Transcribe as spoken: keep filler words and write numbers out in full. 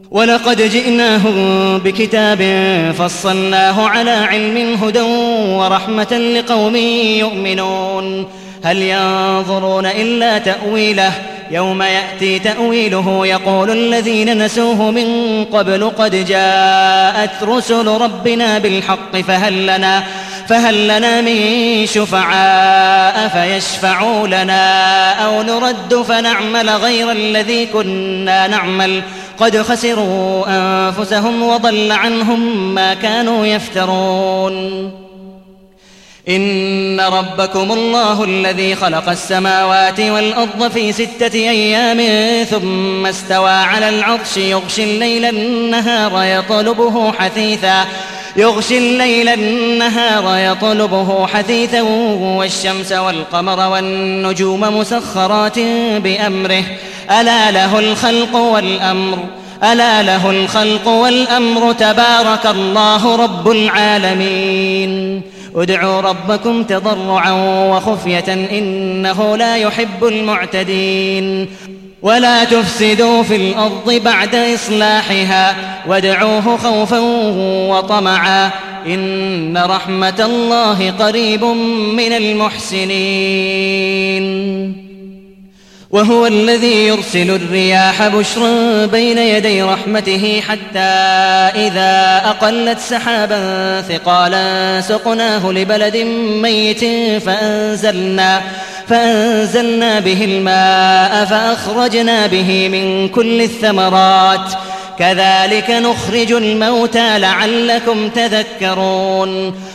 ولقد جئناهم بكتاب فصلناه على علم هدى ورحمة لقوم يؤمنون هل ينظرون إلا تأويله يوم يأتي تأويله يقول الذين نسوه من قبل قد جاءت رسل ربنا بالحق فهل لنا, فهل لنا من شفعاء فيشفعوا لنا أو نرد فنعمل غير الذي كنا نعمل قد خسروا أنفسهم وضل عنهم ما كانوا يفترون إن ربكم الله الذي خلق السماوات والأرض في ستة أيام ثم استوى على العرش يغشي الليل النهار يطلبه حثيثا يغشي الليل النهار يطلبه حثيثا والشمس والقمر والنجوم مسخرات بأمره ألا له الخلق والأمر ألا له الخلق والأمر تبارك الله رب العالمين ادعوا ربكم تضرعا وخفية إنه لا يحب المعتدين ولا تفسدوا في الأرض بعد إصلاحها وادعوه خوفا وطمعا إن رحمة الله قريب من المحسنين وهو الذي يرسل الرياح بشرا بين يدي رحمته حتى إذا أقلت سحابا ثقالا سقناه لبلد ميت فأنزلنا, فأنزلنا به الماء فأخرجنا به من كل الثمرات كذلك نخرج الموتى لعلكم تذكرون